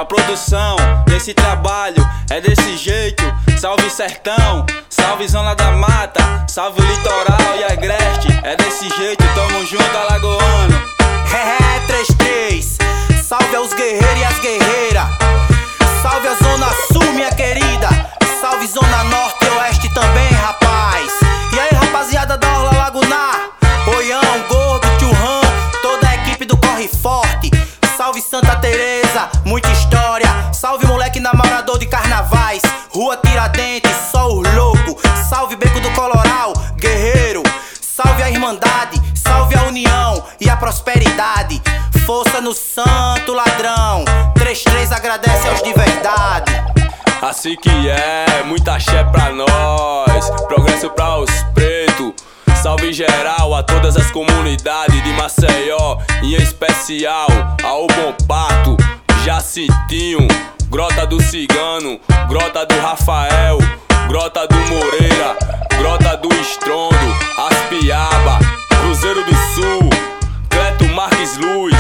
pra produção desse trabalho. É desse jeito, salve sertão, salve zona da mata, salve o litoral e agreste. É desse jeito, tamo junto, alagoano. 33, salve aos guerreiros e as guerreiras. Salve a zona sul, minha querida. Salve zona norte e oeste também, rapaz. E aí, rapaziada da Orla Lagunar, Oião, Gordo, Tchurran, toda a equipe do Corre Forte. Salve Santa Teresa, muita história. Salve moleque namorador de carnavais, Rua Tiradentes, só os loucos. Salve Beco do Coloral, guerreiro. Salve a Irmandade, salve a união e a prosperidade. Força no santo ladrão, 33 agradece aos de verdade. Assim que é, muita axé pra nós, progresso pra os pretos. Salve geral a todas as comunidades de Maceió, em especial ao Bom Pato, Jacintinho, Grota do Cigano, Grota do Rafael, Grota do Moreira, Grota do Estrondo, Aspiaba, Cruzeiro do Sul, Cleto Marques Luz,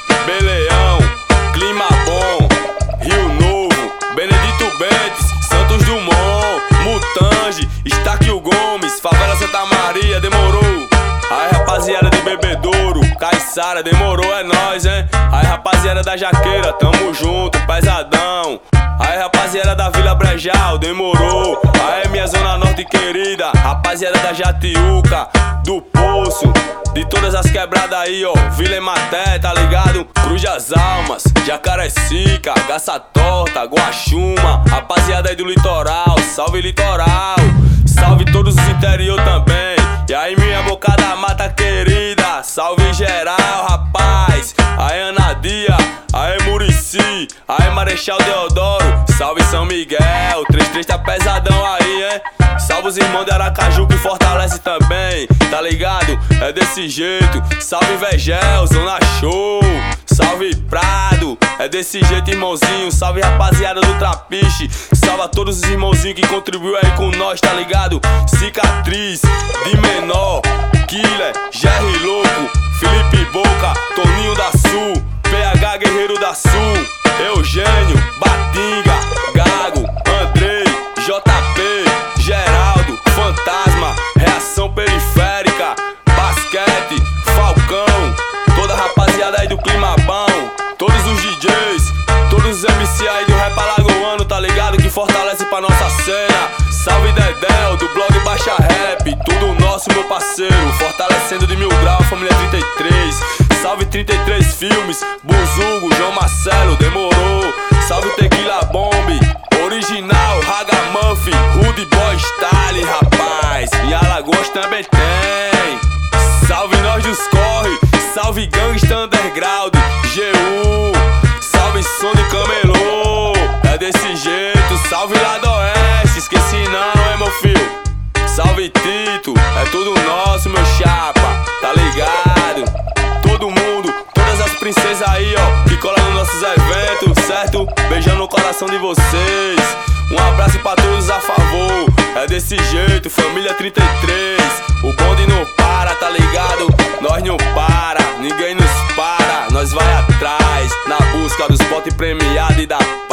Beleão, Clima Bom, Rio Novo, Benedito Bentes, Santos Dumont, Mutange, Estáquio Gomes, Favela Santa Maria, demorou. Aí rapaziada de Bebedouro, Caiçara, demorou, é nóis, hein? Aí rapaziada da Jaqueira, tamo junto, pesadão. Aí rapaziada da Vila Brejal, demorou. Aí minha zona norte querida, rapaziada da Jatiuca, do Poço, de todas as quebradas aí, ó, Vila Ematé, tá ligado? Cruz das Almas, Jacarecica, Gaça Torta, Guaxuma, rapaziada aí do litoral, salve litoral. Salve todos os interior também. E aí minha boca da mata querida, salve geral, rapaz. Aí Anadia, aí Murici, aí Marechal Deodoro, salve São Miguel, 33 tá pesadão aí, hein? Salve os irmãos de Aracaju que fortalece também, tá ligado? É desse jeito, salve Vegel, Zona Show, salve Prado, é desse jeito irmãozinho, salve rapaziada do Trapiche, salve a todos os irmãozinhos que contribuiu aí com nós, tá ligado? Cicatriz, de menor, Killer, Jerry Louco, Felipe Boca, Toninho da Sul, PH Guerreiro da Sul, Eugênio, Batinga, Gago, Andrei, JP, Geraldo, Fantasma, Reação Periférica, Basquete, Falcão, toda a rapaziada aí do Clima Bom, todos os DJs, todos os MC aí do Rap Alagoano, tá ligado? Que fortalece pra nossa cena. Salve Dedéu, do blog Baixa Rap, tudo nosso, meu parceiro, fortalecendo de 1000 grau, família 33. Salve 33 Filmes, Buzungo, João Marcelo, demorou. Salve Tequila Bomb, original, Ragamuffin, Rude Boy Style, rapaz. E Alagoas também tem. Salve nós dos Corre, salve Gangsta Underground, GU, salve Som de Camelô. É desse jeito, salve lá do Oeste, esqueci não, meu filho. Salve Tito, é tudo nosso, meu chapa, tá ligado? Todo mundo, todas as princesas aí, ó, que colam nos nossos eventos, certo? Beijando no coração de vocês. Um abraço pra todos a favor. É desse jeito, família 33. O bonde não para, tá ligado? Nós não para, ninguém nos para. Nós vai atrás, na busca dos potes premiados e da